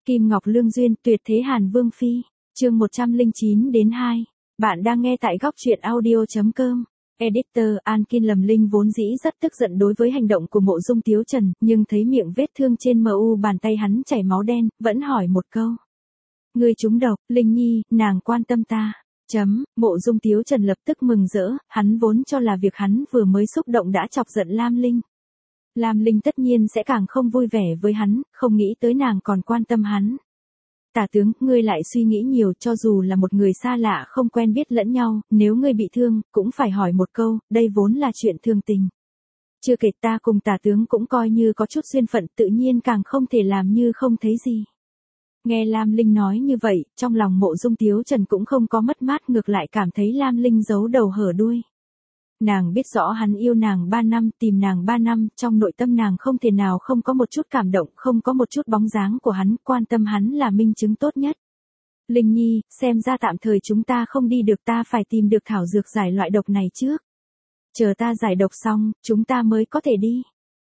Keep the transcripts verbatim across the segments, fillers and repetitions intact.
Kim Ngọc Lương Duyên, Tuyệt Thế Hàn Vương Phi, chương một trăm lẻ chín đến hai. Bạn đang nghe tại góc truyện audio chấm com. Editor An Kin Lầm Linh vốn dĩ rất tức giận đối với hành động của Mộ Dung Tiếu Trần, nhưng thấy miệng vết thương trên mu bàn tay hắn chảy máu đen, vẫn hỏi một câu. Ngươi trúng độc, Linh Nhi, nàng quan tâm ta. Chấm, Mộ Dung Tiếu Trần lập tức mừng rỡ, hắn vốn cho là việc hắn vừa mới xúc động đã chọc giận Lam Linh. Lam Linh tất nhiên sẽ càng không vui vẻ với hắn, không nghĩ tới nàng còn quan tâm hắn. Tả tướng, ngươi lại suy nghĩ nhiều, cho dù là một người xa lạ không quen biết lẫn nhau, nếu ngươi bị thương, cũng phải hỏi một câu, đây vốn là chuyện thường tình. Chưa kể ta cùng tả tướng cũng coi như có chút duyên phận, tự nhiên càng không thể làm như không thấy gì. Nghe Lam Linh nói như vậy, trong lòng Mộ Dung Tiếu Trần cũng không có mất mát, ngược lại cảm thấy Lam Linh giấu đầu hở đuôi. Nàng biết rõ hắn yêu nàng ba năm, tìm nàng ba năm, trong nội tâm nàng không thể nào không có một chút cảm động, không có một chút bóng dáng của hắn, quan tâm hắn là minh chứng tốt nhất. Linh Nhi, xem ra tạm thời chúng ta không đi được, ta phải tìm được thảo dược giải loại độc này trước. Chờ ta giải độc xong, chúng ta mới có thể đi.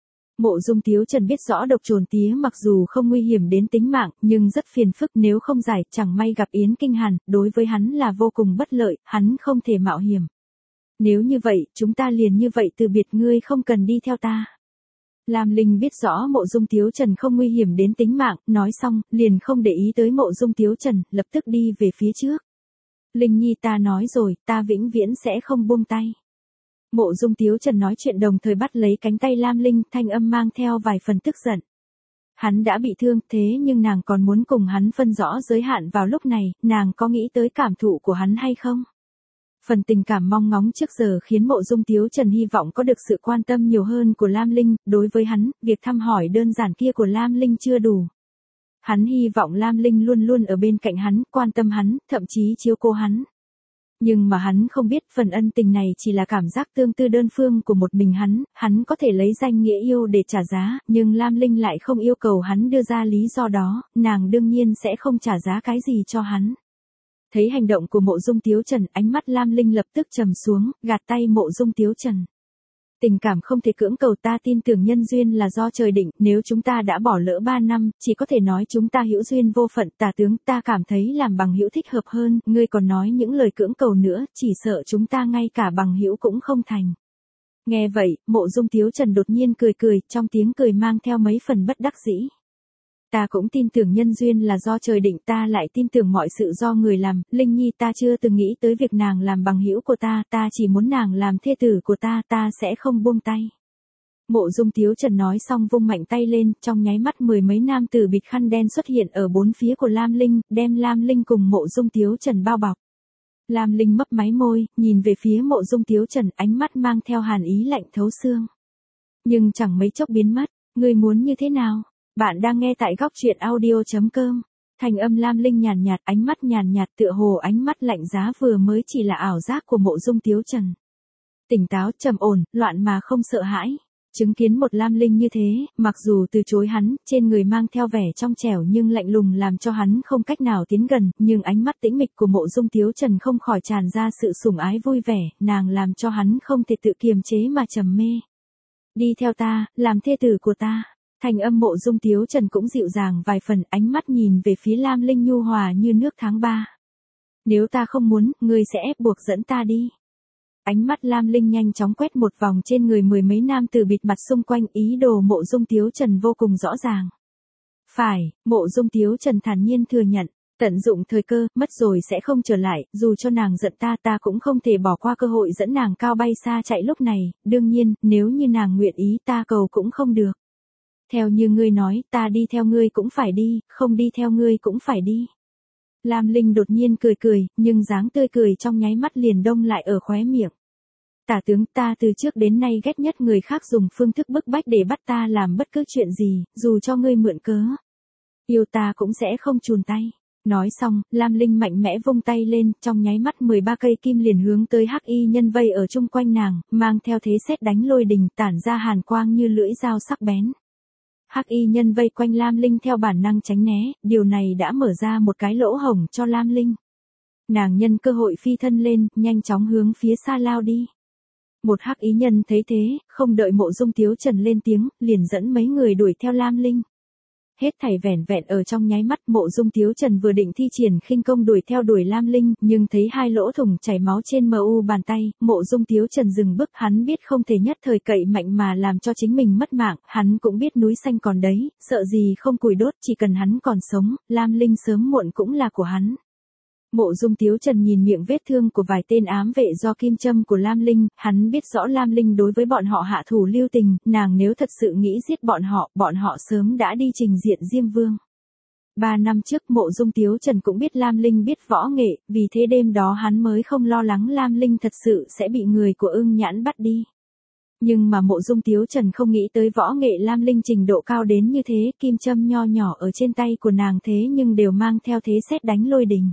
Mộ Dung Tiếu Trần biết rõ độc trồn tía mặc dù không nguy hiểm đến tính mạng, nhưng rất phiền phức, nếu không giải, chẳng may gặp Yến Kinh Hàn, đối với hắn là vô cùng bất lợi, hắn không thể mạo hiểm. Nếu như vậy, chúng ta liền như vậy từ biệt, ngươi không cần đi theo ta. Lam Linh biết rõ Mộ Dung Tiếu Trần không nguy hiểm đến tính mạng, nói xong, liền không để ý tới Mộ Dung Tiếu Trần, lập tức đi về phía trước. Linh Nhi, ta nói rồi, ta vĩnh viễn sẽ không buông tay. Mộ Dung Tiếu Trần nói chuyện đồng thời bắt lấy cánh tay Lam Linh, thanh âm mang theo vài phần tức giận. Hắn đã bị thương, thế nhưng nàng còn muốn cùng hắn phân rõ giới hạn vào lúc này, nàng có nghĩ tới cảm thụ của hắn hay không? Phần tình cảm mong ngóng trước giờ khiến Mộ Dung Tiếu Trần hy vọng có được sự quan tâm nhiều hơn của Lam Linh, đối với hắn, việc thăm hỏi đơn giản kia của Lam Linh chưa đủ. Hắn hy vọng Lam Linh luôn luôn ở bên cạnh hắn, quan tâm hắn, thậm chí chiếu cố hắn. Nhưng mà hắn không biết phần ân tình này chỉ là cảm giác tương tư đơn phương của một mình hắn, hắn có thể lấy danh nghĩa yêu để trả giá, nhưng Lam Linh lại không yêu cầu hắn đưa ra lý do đó, nàng đương nhiên sẽ không trả giá cái gì cho hắn. Thấy hành động của Mộ Dung Tiếu Trần, ánh mắt Lam Linh lập tức trầm xuống, gạt tay Mộ Dung Tiếu Trần. Tình cảm không thể cưỡng cầu, ta tin tưởng nhân duyên là do trời định, nếu chúng ta đã bỏ lỡ ba năm, chỉ có thể nói chúng ta hữu duyên vô phận, tả tướng, ta cảm thấy làm bằng hữu thích hợp hơn, ngươi còn nói những lời cưỡng cầu nữa, chỉ sợ chúng ta ngay cả bằng hữu cũng không thành. Nghe vậy, Mộ Dung Tiếu Trần đột nhiên cười cười, trong tiếng cười mang theo mấy phần bất đắc dĩ. Ta cũng tin tưởng nhân duyên là do trời định, ta lại tin tưởng mọi sự do người làm, Linh Nhi, ta chưa từng nghĩ tới việc nàng làm bằng hữu của ta, ta chỉ muốn nàng làm thê tử của ta, ta sẽ không buông tay. Mộ Dung Tiếu Trần nói xong vung mạnh tay lên, trong nháy mắt mười mấy nam tử bịt khăn đen xuất hiện ở bốn phía của Lam Linh, đem Lam Linh cùng Mộ Dung Tiếu Trần bao bọc. Lam Linh mấp máy môi, nhìn về phía Mộ Dung Tiếu Trần, ánh mắt mang theo hàn ý lạnh thấu xương. Nhưng chẳng mấy chốc biến mất, ngươi muốn như thế nào? Bạn đang nghe tại góc truyện audio chấm com. Thành âm Lam Linh nhàn nhạt, ánh mắt nhàn nhạt tựa hồ ánh mắt lạnh giá vừa mới chỉ là ảo giác của Mộ Dung Tiếu Trần. Tỉnh táo, trầm ổn, loạn mà không sợ hãi. Chứng kiến một Lam Linh như thế, mặc dù từ chối hắn, trên người mang theo vẻ trong trẻo nhưng lạnh lùng làm cho hắn không cách nào tiến gần, nhưng ánh mắt tĩnh mịch của Mộ Dung Tiếu Trần không khỏi tràn ra sự sủng ái vui vẻ, nàng làm cho hắn không thể tự kiềm chế mà trầm mê. Đi theo ta, làm thê tử của ta. Thành âm Mộ Dung Tiếu Trần cũng dịu dàng vài phần, ánh mắt nhìn về phía Lam Linh nhu hòa như nước tháng ba. Nếu ta không muốn, ngươi sẽ ép buộc dẫn ta đi. Ánh mắt Lam Linh nhanh chóng quét một vòng trên người mười mấy nam tử bịt mặt xung quanh, ý đồ Mộ Dung Tiếu Trần vô cùng rõ ràng. Phải, Mộ Dung Tiếu Trần thản nhiên thừa nhận, tận dụng thời cơ, mất rồi sẽ không trở lại, dù cho nàng giận ta ta cũng không thể bỏ qua cơ hội dẫn nàng cao bay xa chạy lúc này, đương nhiên, nếu như nàng nguyện ý ta cầu cũng không được. Theo như ngươi nói, ta đi theo ngươi cũng phải đi, không đi theo ngươi cũng phải đi. Lam Linh đột nhiên cười cười, nhưng dáng tươi cười trong nháy mắt liền đông lại ở khóe miệng. Tả tướng, ta từ trước đến nay ghét nhất người khác dùng phương thức bức bách để bắt ta làm bất cứ chuyện gì, dù cho ngươi mượn cớ. Yêu ta cũng sẽ không chùn tay. Nói xong, Lam Linh mạnh mẽ vung tay lên, trong nháy mắt mười ba cây kim liền hướng tới hắc y nhân vây ở chung quanh nàng, mang theo thế sét đánh lôi đình, tản ra hàn quang như lưỡi dao sắc bén. Hắc y nhân vây quanh Lam Linh theo bản năng tránh né, điều này đã mở ra một cái lỗ hổng cho Lam Linh. Nàng nhân cơ hội phi thân lên, nhanh chóng hướng phía xa lao đi. Một hắc y nhân thấy thế, không đợi Mộ Dung Tiếu Trần lên tiếng, liền dẫn mấy người đuổi theo Lam Linh. Hết thảy vẻn vẹn ở trong nháy mắt, Mộ Dung Tiếu Trần vừa định thi triển khinh công đuổi theo đuổi Lam Linh, nhưng thấy hai lỗ thủng chảy máu trên mờ u bàn tay, Mộ Dung Tiếu Trần dừng bước, hắn biết không thể nhất thời cậy mạnh mà làm cho chính mình mất mạng, hắn cũng biết núi xanh còn đấy, sợ gì không củi đốt, chỉ cần hắn còn sống, Lam Linh sớm muộn cũng là của hắn. Mộ Dung Tiếu Trần nhìn miệng vết thương của vài tên ám vệ do kim châm của Lam Linh, hắn biết rõ Lam Linh đối với bọn họ hạ thủ lưu tình, nàng nếu thật sự nghĩ giết bọn họ, bọn họ sớm đã đi trình diện Diêm Vương. Ba năm trước Mộ Dung Tiếu Trần cũng biết Lam Linh biết võ nghệ, vì thế đêm đó hắn mới không lo lắng Lam Linh thật sự sẽ bị người của Ưng Nhãn bắt đi. Nhưng mà Mộ Dung Tiếu Trần không nghĩ tới võ nghệ Lam Linh trình độ cao đến như thế, kim châm nho nhỏ ở trên tay của nàng thế nhưng đều mang theo thế sét đánh lôi đình.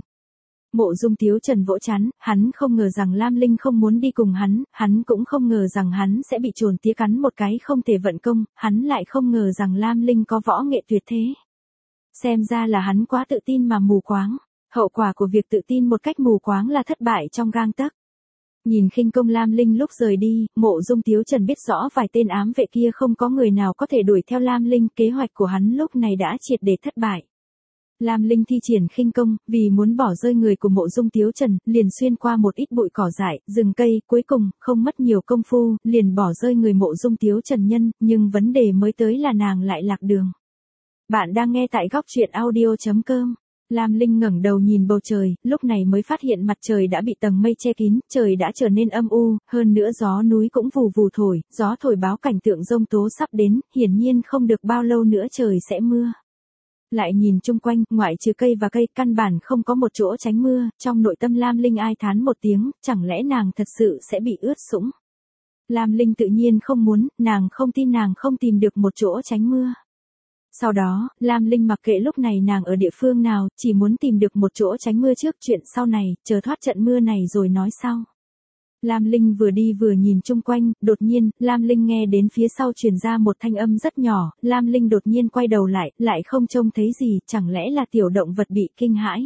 Mộ Dung Tiếu Trần vỗ chán, hắn không ngờ rằng Lam Linh không muốn đi cùng hắn, hắn cũng không ngờ rằng hắn sẽ bị trồn tía cắn một cái không thể vận công, hắn lại không ngờ rằng Lam Linh có võ nghệ tuyệt thế. Xem ra là hắn quá tự tin mà mù quáng, hậu quả của việc tự tin một cách mù quáng là thất bại trong gang tấc. Nhìn khinh công Lam Linh lúc rời đi, Mộ Dung Tiếu Trần biết rõ vài tên ám vệ kia không có người nào có thể đuổi theo Lam Linh, kế hoạch của hắn lúc này đã triệt để thất bại. Lam Linh thi triển khinh công, vì muốn bỏ rơi người của Mộ Dung Tiếu Trần, liền xuyên qua một ít bụi cỏ dại, rừng cây, cuối cùng, không mất nhiều công phu, liền bỏ rơi người Mộ Dung Tiếu Trần nhân, nhưng vấn đề mới tới là nàng lại lạc đường. Bạn đang nghe tại góc truyện audio chấm com. Lam Linh ngẩng đầu nhìn bầu trời, lúc này mới phát hiện mặt trời đã bị tầng mây che kín, trời đã trở nên âm u, hơn nữa gió núi cũng vù vù thổi, gió thổi báo cảnh tượng giông tố sắp đến, hiển nhiên không được bao lâu nữa trời sẽ mưa. Lại nhìn chung quanh, ngoại trừ cây và cây, căn bản không có một chỗ tránh mưa, trong nội tâm Lam Linh ai thán một tiếng, chẳng lẽ nàng thật sự sẽ bị ướt sũng. Lam Linh tự nhiên không muốn, nàng không tin nàng không tìm được một chỗ tránh mưa. Sau đó, Lam Linh mặc kệ lúc này nàng ở địa phương nào, chỉ muốn tìm được một chỗ tránh mưa trước, chuyện sau này, chờ thoát trận mưa này rồi nói sau. Lam Linh vừa đi vừa nhìn chung quanh, đột nhiên, Lam Linh nghe đến phía sau truyền ra một thanh âm rất nhỏ, Lam Linh đột nhiên quay đầu lại, lại không trông thấy gì, chẳng lẽ là tiểu động vật bị kinh hãi.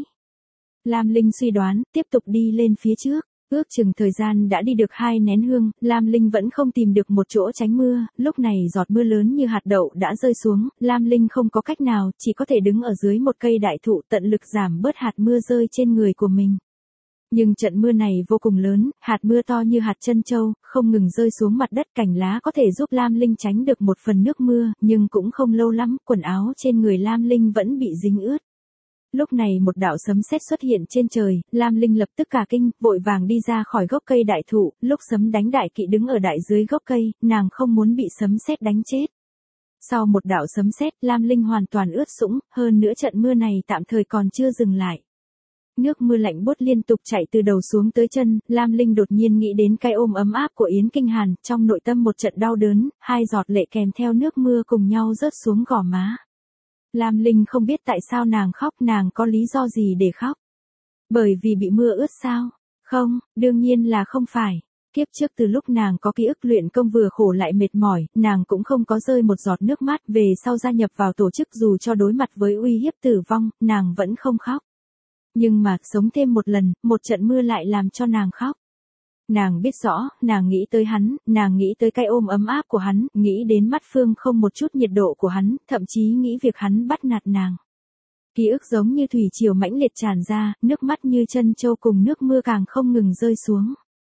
Lam Linh suy đoán, tiếp tục đi lên phía trước, ước chừng thời gian đã đi được hai nén hương, Lam Linh vẫn không tìm được một chỗ tránh mưa, lúc này giọt mưa lớn như hạt đậu đã rơi xuống, Lam Linh không có cách nào, chỉ có thể đứng ở dưới một cây đại thụ tận lực giảm bớt hạt mưa rơi trên người của mình. Nhưng trận mưa này vô cùng lớn, hạt mưa to như hạt trân châu, không ngừng rơi xuống mặt đất, cành lá có thể giúp Lam Linh tránh được một phần nước mưa, nhưng cũng không lâu lắm, quần áo trên người Lam Linh vẫn bị dính ướt. Lúc này một đạo sấm sét xuất hiện trên trời, Lam Linh lập tức cả kinh, vội vàng đi ra khỏi gốc cây đại thụ, lúc sấm đánh đại kỵ đứng ở đại dưới gốc cây, nàng không muốn bị sấm sét đánh chết. Sau một đạo sấm sét, Lam Linh hoàn toàn ướt sũng, hơn nữa trận mưa này tạm thời còn chưa dừng lại. Nước mưa lạnh buốt liên tục chảy từ đầu xuống tới chân, Lam Linh đột nhiên nghĩ đến cái ôm ấm áp của Yến Kinh Hàn, trong nội tâm một trận đau đớn, hai giọt lệ kèm theo nước mưa cùng nhau rớt xuống gò má. Lam Linh không biết tại sao nàng khóc, nàng có lý do gì để khóc. Bởi vì bị mưa ướt sao? Không, đương nhiên là không phải. Kiếp trước từ lúc nàng có ký ức luyện công vừa khổ lại mệt mỏi, nàng cũng không có rơi một giọt nước mắt, về sau gia nhập vào tổ chức dù cho đối mặt với uy hiếp tử vong, nàng vẫn không khóc. Nhưng mà, sống thêm một lần, một trận mưa lại làm cho nàng khóc. Nàng biết rõ, nàng nghĩ tới hắn, nàng nghĩ tới cái ôm ấm áp của hắn, nghĩ đến mắt Phương không một chút nhiệt độ của hắn, thậm chí nghĩ việc hắn bắt nạt nàng. Ký ức giống như thủy triều mãnh liệt tràn ra, nước mắt như chân châu cùng nước mưa càng không ngừng rơi xuống.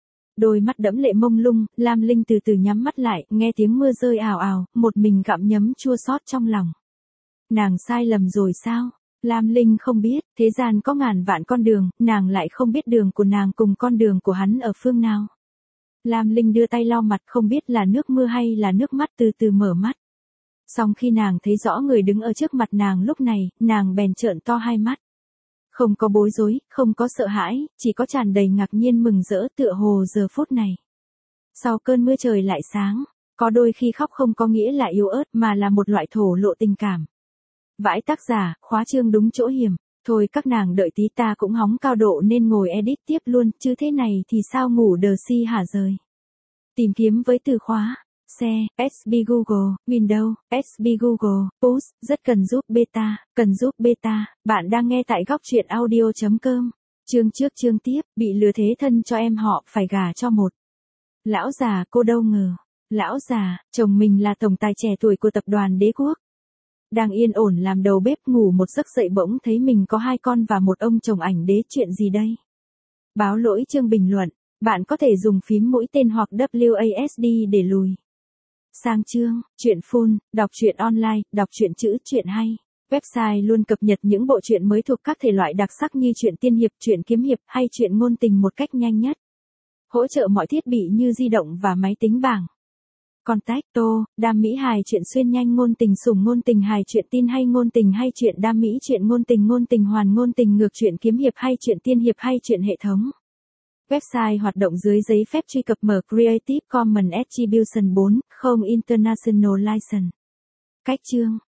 Đôi mắt đẫm lệ mông lung, Lam Linh từ từ nhắm mắt lại, nghe tiếng mưa rơi ào ào, một mình gặm nhấm chua xót trong lòng. Nàng sai lầm rồi sao? Lam Linh không biết, thế gian có ngàn vạn con đường, nàng lại không biết đường của nàng cùng con đường của hắn ở phương nào. Lam Linh đưa tay lau mặt, không biết là nước mưa hay là nước mắt, từ từ mở mắt. Song khi nàng thấy rõ người đứng ở trước mặt nàng lúc này, nàng bèn trợn to hai mắt. Không có bối rối, không có sợ hãi, chỉ có tràn đầy ngạc nhiên mừng rỡ, tựa hồ giờ phút này. Sau cơn mưa trời lại sáng, có đôi khi khóc không có nghĩa là yếu ớt mà là một loại thổ lộ tình cảm. Vãi tác giả, khóa chương đúng chỗ hiểm. Thôi các nàng đợi tí, ta cũng hóng cao độ nên ngồi edit tiếp luôn, chứ thế này thì sao ngủ đờ si hả rời. Tìm kiếm với từ khóa, xe, ét bê Google, Windows, ét bê Google, Push, rất cần giúp beta, cần giúp beta. Bạn đang nghe tại góc truyện audio chấm com. Chương trước chương tiếp, bị lừa thế thân cho em họ, phải gả cho một lão già, cô đâu ngờ. Lão già, chồng mình là tổng tài trẻ tuổi của tập đoàn Đế Quốc. Đang yên ổn làm đầu bếp ngủ một giấc dậy bỗng thấy mình có hai con và một ông chồng ảnh đế, chuyện gì đây? Báo lỗi chương bình luận. Bạn có thể dùng phím mũi tên hoặc W A S D để lùi sang chương. Truyện Phun, đọc truyện online, đọc truyện chữ, truyện hay. Website luôn cập nhật những bộ truyện mới thuộc các thể loại đặc sắc như truyện tiên hiệp, truyện kiếm hiệp hay truyện ngôn tình một cách nhanh nhất. Hỗ trợ mọi thiết bị như di động và máy tính bảng. Contact Tô, đam mỹ hài truyện xuyên nhanh, ngôn tình sủng, ngôn tình hài, truyện tin hay, ngôn tình hay, truyện đam mỹ, truyện ngôn tình, ngôn tình hoàn, ngôn tình ngược, truyện kiếm hiệp hay, truyện tiên hiệp hay, truyện hệ thống. Website hoạt động dưới giấy phép truy cập mở Creative Commons Attribution bốn chấm không International License. Cách chương.